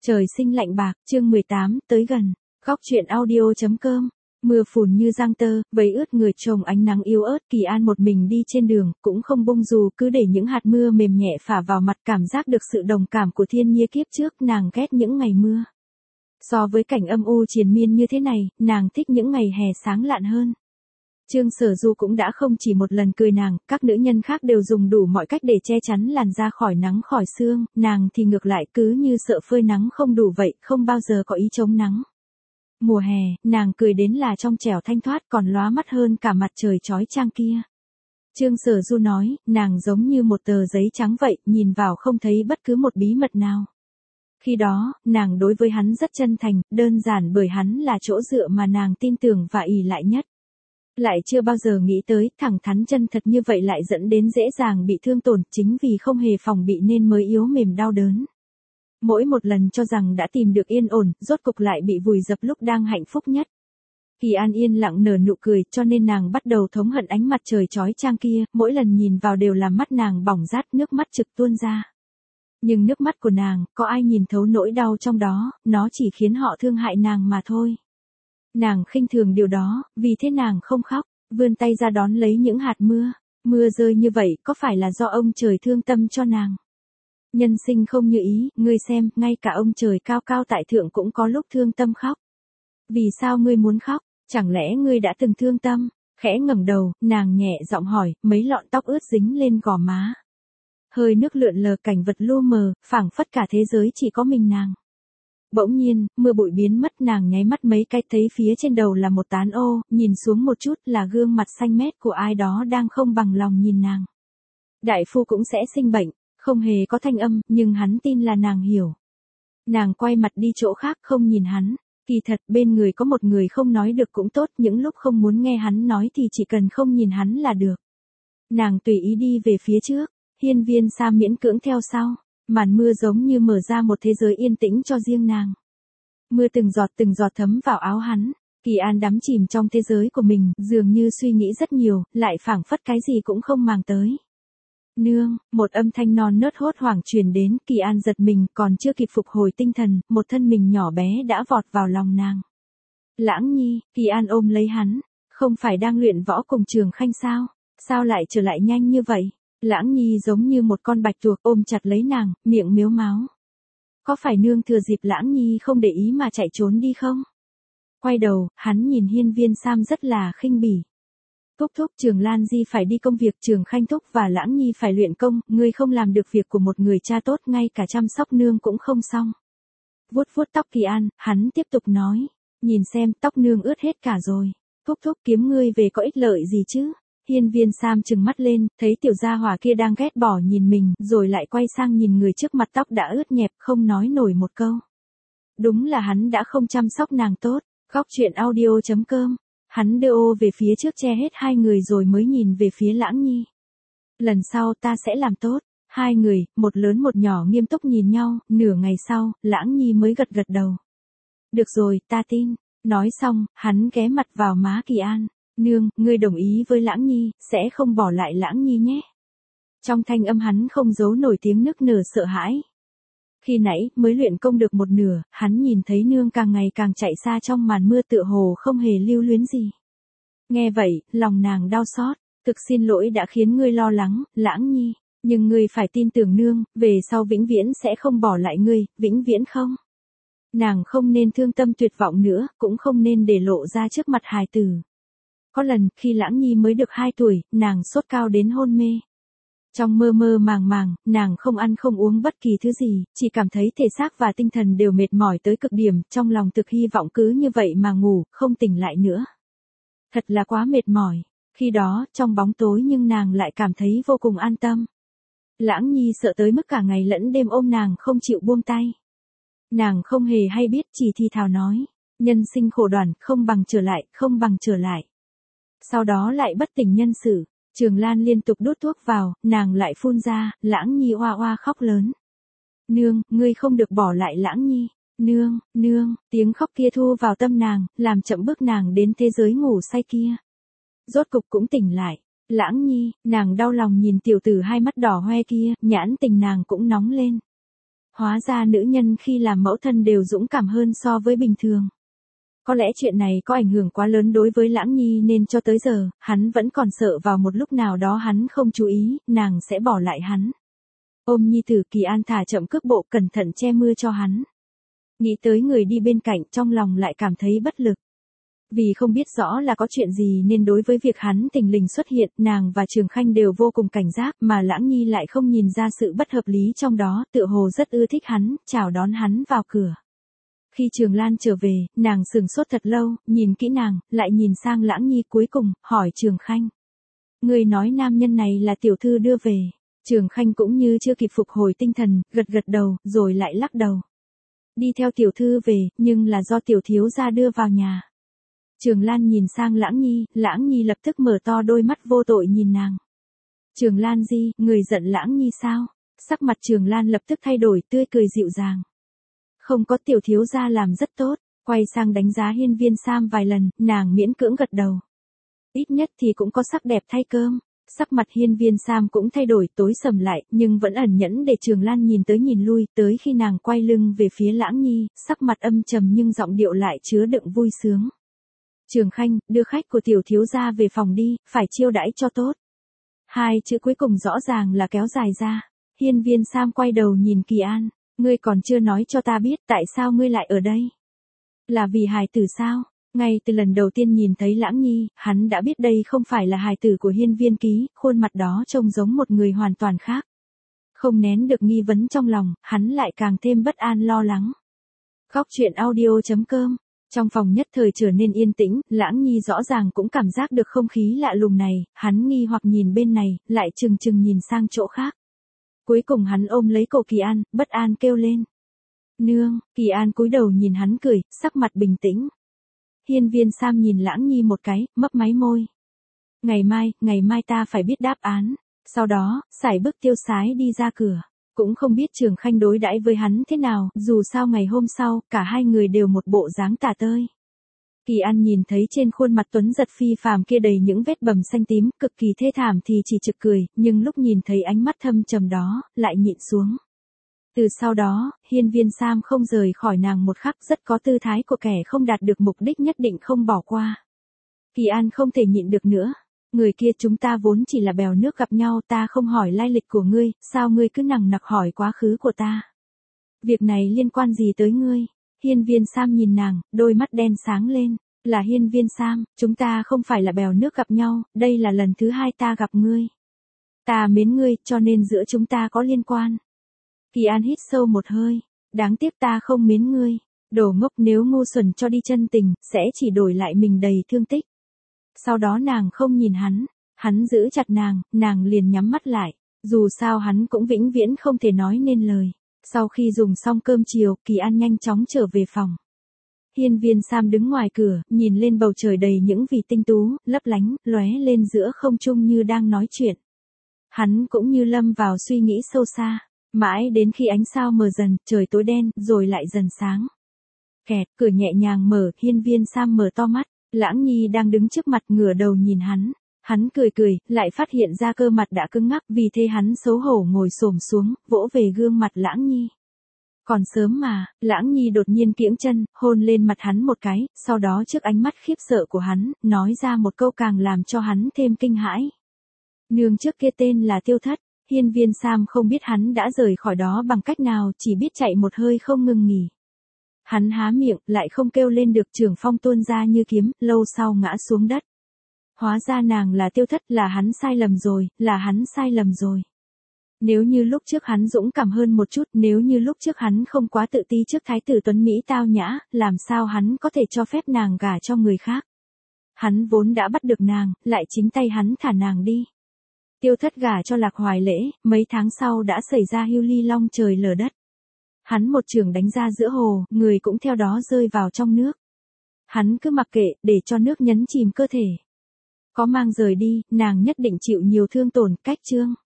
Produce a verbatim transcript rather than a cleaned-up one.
Trời sinh lạnh bạc, chương mười tám, tới gần. Góc truyện audio.com. Mưa phùn như giang tơ, vấy ướt người trông ánh nắng yếu ớt. Kỳ An một mình đi trên đường, cũng không bông dù, cứ để những hạt mưa mềm nhẹ phả vào mặt, cảm giác được sự đồng cảm của thiên nhiên kiếp trước. Nàng ghét những ngày mưa. So với cảnh âm u triền miên như thế này, nàng thích những ngày hè sáng lạn hơn. Trương Sở Du cũng đã không chỉ một lần cười nàng, các nữ nhân khác đều dùng đủ mọi cách để che chắn làn da khỏi nắng khỏi sương, nàng thì ngược lại cứ như sợ phơi nắng không đủ vậy, không bao giờ có ý chống nắng. Mùa hè, nàng cười đến là trong trẻo thanh thoát còn lóa mắt hơn cả mặt trời chói chang kia. Trương Sở Du nói, nàng giống như một tờ giấy trắng vậy, nhìn vào không thấy bất cứ một bí mật nào. Khi đó, nàng đối với hắn rất chân thành, đơn giản bởi hắn là chỗ dựa mà nàng tin tưởng và ỷ lại nhất. Lại chưa bao giờ nghĩ tới, thẳng thắn chân thật như vậy lại dẫn đến dễ dàng bị thương tổn, chính vì không hề phòng bị nên mới yếu mềm đau đớn. Mỗi một lần cho rằng đã tìm được yên ổn, rốt cục lại bị vùi dập lúc đang hạnh phúc nhất. Kỳ An yên lặng nở nụ cười, cho nên nàng bắt đầu thống hận ánh mặt trời chói chang kia, mỗi lần nhìn vào đều làm mắt nàng bỏng rát, nước mắt trực tuôn ra. Nhưng nước mắt của nàng, có ai nhìn thấu nỗi đau trong đó, nó chỉ khiến họ thương hại nàng mà thôi. Nàng khinh thường điều đó, vì thế nàng không khóc, vươn tay ra đón lấy những hạt mưa. Mưa rơi như vậy, có phải là do ông trời thương tâm cho nàng? Nhân sinh không như ý, ngươi xem, ngay cả ông trời cao cao tại thượng cũng có lúc thương tâm khóc. Vì sao ngươi muốn khóc? Chẳng lẽ ngươi đã từng thương tâm? Khẽ ngẩng đầu, nàng nhẹ giọng hỏi, mấy lọn tóc ướt dính lên gò má. Hơi nước lượn lờ, cảnh vật lu mờ, phảng phất cả thế giới chỉ có mình nàng. Bỗng nhiên, mưa bụi biến mất, nàng nháy mắt mấy cái thấy phía trên đầu là một tán ô, nhìn xuống một chút là gương mặt xanh mét của ai đó đang không bằng lòng nhìn nàng. Đại phu cũng sẽ sinh bệnh, không hề có thanh âm, nhưng hắn tin là nàng hiểu. Nàng quay mặt đi chỗ khác không nhìn hắn, kỳ thật bên người có một người không nói được cũng tốt, những lúc không muốn nghe hắn nói thì chỉ cần không nhìn hắn là được. Nàng tùy ý đi về phía trước, Hiên Viên Sa miễn cưỡng theo sau. Màn mưa giống như mở ra một thế giới yên tĩnh cho riêng nàng. Mưa từng giọt từng giọt thấm vào áo hắn. Kỳ An đắm chìm trong thế giới của mình, dường như suy nghĩ rất nhiều, lại phảng phất cái gì cũng không màng tới. Nương, một âm thanh non nớt hốt hoảng truyền đến, Kỳ An giật mình, còn chưa kịp phục hồi tinh thần, một thân mình nhỏ bé đã vọt vào lòng nàng. Lãng Nhi, Kỳ An ôm lấy hắn, không phải đang luyện võ cùng Trường Khanh sao? Sao lại trở lại nhanh như vậy? Lãng Nhi giống như một con bạch tuộc ôm chặt lấy nàng, miệng miếu máo. Có phải nương thừa dịp Lãng Nhi không để ý mà chạy trốn đi không? Quay đầu, hắn nhìn Hiên Viên Sam rất là khinh bỉ. Thúc thúc, Trường Lan Di phải đi công việc, Trường Khanh thúc và Lãng Nhi phải luyện công, ngươi không làm được việc của một người cha tốt, ngay cả chăm sóc nương cũng không xong. Vuốt vuốt tóc Kỳ An, hắn tiếp tục nói, nhìn xem, tóc nương ướt hết cả rồi. Thúc thúc, kiếm ngươi về có ích lợi gì chứ? Hiên Viên Sam trừng mắt lên, thấy tiểu gia hỏa kia đang ghét bỏ nhìn mình, rồi lại quay sang nhìn người trước mặt, tóc đã ướt nhẹp, không nói nổi một câu. Đúng là hắn đã không chăm sóc nàng tốt. Góc truyện audio.com. Hắn đưa ô về phía trước che hết hai người rồi mới nhìn về phía Lãng Nhi. Lần sau ta sẽ làm tốt. Hai người, một lớn một nhỏ nghiêm túc nhìn nhau, nửa ngày sau, Lãng Nhi mới gật gật đầu. Được rồi, ta tin. Nói xong, hắn ghé mặt vào má Kỳ An. Nương, ngươi đồng ý với Lãng Nhi, sẽ không bỏ lại Lãng Nhi nhé. Trong thanh âm hắn không giấu nổi tiếng nức nở sợ hãi. Khi nãy, mới luyện công được một nửa, hắn nhìn thấy nương càng ngày càng chạy xa trong màn mưa tựa hồ không hề lưu luyến gì. Nghe vậy, lòng nàng đau xót, thực xin lỗi đã khiến ngươi lo lắng, Lãng Nhi, nhưng ngươi phải tin tưởng nương, về sau vĩnh viễn sẽ không bỏ lại ngươi, vĩnh viễn không. Nàng không nên thương tâm tuyệt vọng nữa, cũng không nên để lộ ra trước mặt hài tử. Có lần, khi Lãng Nhi mới được hai tuổi, nàng sốt cao đến hôn mê. Trong mơ mơ màng màng, nàng không ăn không uống bất kỳ thứ gì, chỉ cảm thấy thể xác và tinh thần đều mệt mỏi tới cực điểm, trong lòng thực hy vọng cứ như vậy mà ngủ, không tỉnh lại nữa. Thật là quá mệt mỏi. Khi đó, trong bóng tối nhưng nàng lại cảm thấy vô cùng an tâm. Lãng Nhi sợ tới mức cả ngày lẫn đêm ôm nàng không chịu buông tay. Nàng không hề hay biết, chỉ thi thào nói, nhân sinh khổ đoàn, không bằng trở lại, không bằng trở lại. Sau đó lại bất tỉnh nhân sự. Trường Lan liên tục đút thuốc vào, nàng lại phun ra, Lãng Nhi oa oa khóc lớn. Nương, ngươi không được bỏ lại Lãng Nhi. Nương, nương, tiếng khóc kia thu vào tâm nàng, làm chậm bước nàng đến thế giới ngủ say kia. Rốt cục cũng tỉnh lại. Lãng Nhi, nàng đau lòng nhìn tiểu tử hai mắt đỏ hoe kia, nhãn tình nàng cũng nóng lên. Hóa ra nữ nhân khi làm mẫu thân đều dũng cảm hơn so với bình thường. Có lẽ chuyện này có ảnh hưởng quá lớn đối với Lãng Nhi nên cho tới giờ, hắn vẫn còn sợ vào một lúc nào đó hắn không chú ý, nàng sẽ bỏ lại hắn. Ôm nhi tử, Kỳ An thả chậm cước bộ, cẩn thận che mưa cho hắn. Nghĩ tới người đi bên cạnh, trong lòng lại cảm thấy bất lực. Vì không biết rõ là có chuyện gì nên đối với việc hắn thình lình xuất hiện, nàng và Trường Khanh đều vô cùng cảnh giác, mà Lãng Nhi lại không nhìn ra sự bất hợp lý trong đó, tựa hồ rất ưa thích hắn, chào đón hắn vào cửa. Khi Trường Lan trở về, nàng sửng sốt thật lâu, nhìn kỹ nàng, lại nhìn sang Lãng Nhi, cuối cùng hỏi Trường Khanh: "Người nói nam nhân này là tiểu thư đưa về?" Trường Khanh cũng như chưa kịp phục hồi tinh thần, gật gật đầu, rồi lại lắc đầu. "Đi theo tiểu thư về, nhưng là do tiểu thiếu gia đưa vào nhà." Trường Lan nhìn sang Lãng Nhi, Lãng Nhi lập tức mở to đôi mắt vô tội nhìn nàng. "Trường Lan Di, người giận Lãng Nhi sao?" Sắc mặt Trường Lan lập tức thay đổi, tươi cười dịu dàng. "Không có, tiểu thiếu gia làm rất tốt." Quay sang đánh giá Hiên Viên Sam vài lần, nàng miễn cưỡng gật đầu. Ít nhất thì cũng có sắc đẹp thay cơm. Sắc mặt Hiên Viên Sam cũng thay đổi, tối sầm lại, nhưng vẫn ẩn nhẫn để Trường Lan nhìn tới nhìn lui, tới khi nàng quay lưng về phía Lãng Nhi, sắc mặt âm trầm nhưng giọng điệu lại chứa đựng vui sướng. "Trường Khanh, đưa khách của tiểu thiếu gia về phòng đi, phải chiêu đãi cho tốt." Hai chữ cuối cùng rõ ràng là kéo dài ra. Hiên Viên Sam quay đầu nhìn Kỳ An, "Ngươi còn chưa nói cho ta biết tại sao ngươi lại ở đây? Là vì hài tử sao?" Ngay từ lần đầu tiên nhìn thấy Lãng Nhi, hắn đã biết đây không phải là hài tử của Hiên Viên Ký, khuôn mặt đó trông giống một người hoàn toàn khác. Không nén được nghi vấn trong lòng, hắn lại càng thêm bất an lo lắng. Góc truyện audio chấm com. Trong phòng nhất thời trở nên yên tĩnh, Lãng Nhi rõ ràng cũng cảm giác được không khí lạ lùng này, hắn nghi hoặc nhìn bên này, lại chừng chừng nhìn sang chỗ khác. Cuối cùng hắn ôm lấy cổ Kỳ An, bất an kêu lên: "Nương." Kỳ An cúi đầu nhìn hắn cười, sắc mặt bình tĩnh. Hiên Viên Sam nhìn Lãng Nhi một cái, mấp máy môi. "Ngày mai, ngày mai ta phải biết đáp án." Sau đó, sải bước tiêu sái đi ra cửa. Cũng không biết Trường Khanh đối đãi với hắn thế nào, dù sao ngày hôm sau, cả hai người đều một bộ dáng tả tơi. Kỳ An nhìn thấy trên khuôn mặt tuấn giật phi phàm kia đầy những vết bầm xanh tím, cực kỳ thê thảm thì chỉ trực cười, nhưng lúc nhìn thấy ánh mắt thâm trầm đó, lại nhịn xuống. Từ sau đó, Hiên Viên Sam không rời khỏi nàng một khắc, rất có tư thái của kẻ không đạt được mục đích nhất định không bỏ qua. Kỳ An không thể nhịn được nữa. "Người kia, chúng ta vốn chỉ là bèo nước gặp nhau, ta không hỏi lai lịch của ngươi, sao ngươi cứ nằng nặc hỏi quá khứ của ta? Việc này liên quan gì tới ngươi?" Hiên Viên Sam nhìn nàng, đôi mắt đen sáng lên. "Là Hiên Viên Sam, chúng ta không phải là bèo nước gặp nhau, đây là lần thứ hai ta gặp ngươi. Ta mến ngươi, cho nên giữa chúng ta có liên quan." Kỳ An hít sâu một hơi. "Đáng tiếc ta không mến ngươi. Đồ ngốc, nếu ngu xuẩn cho đi chân tình, sẽ chỉ đổi lại mình đầy thương tích." Sau đó nàng không nhìn hắn. Hắn giữ chặt nàng, nàng liền nhắm mắt lại. Dù sao hắn cũng vĩnh viễn không thể nói nên lời. Sau khi dùng xong cơm chiều, Kỳ An nhanh chóng trở về phòng. Hiên Viên Sam đứng ngoài cửa, nhìn lên bầu trời đầy những vì tinh tú, lấp lánh, lóe lên giữa không trung như đang nói chuyện. Hắn cũng như lâm vào suy nghĩ sâu xa. Mãi đến khi ánh sao mờ dần, trời tối đen, rồi lại dần sáng. Kẹt, cửa nhẹ nhàng mở, Hiên Viên Sam mở to mắt. Lãng Nhi đang đứng trước mặt, ngửa đầu nhìn hắn. Hắn cười cười, lại phát hiện ra cơ mặt đã cứng ngắc, vì thế hắn xấu hổ ngồi xổm xuống, vỗ về gương mặt Lãng Nhi. "Còn sớm mà." Lãng Nhi đột nhiên kiễng chân, hôn lên mặt hắn một cái, sau đó trước ánh mắt khiếp sợ của hắn, nói ra một câu càng làm cho hắn thêm kinh hãi. "Nương trước kia tên là Tiêu Thất." Hiên Viên Sam không biết hắn đã rời khỏi đó bằng cách nào, chỉ biết chạy một hơi không ngừng nghỉ. Hắn há miệng, lại không kêu lên được, trường phong tuôn ra như kiếm, lâu sau ngã xuống đất. Hóa ra nàng là Tiêu Thất, là hắn sai lầm rồi, là hắn sai lầm rồi. Nếu như lúc trước hắn dũng cảm hơn một chút, nếu như lúc trước hắn không quá tự ti trước thái tử tuấn Mỹ tao nhã, làm sao hắn có thể cho phép nàng gả cho người khác. Hắn vốn đã bắt được nàng, lại chính tay hắn thả nàng đi. Tiêu Thất gả cho Lạc Hoài Lễ, mấy tháng sau đã xảy ra hưu ly long trời lở đất. Hắn một chưởng đánh ra giữa hồ, người cũng theo đó rơi vào trong nước. Hắn cứ mặc kệ, để cho nước nhấn chìm cơ thể. Có mang rời đi, nàng nhất định chịu nhiều thương tổn, cách chương.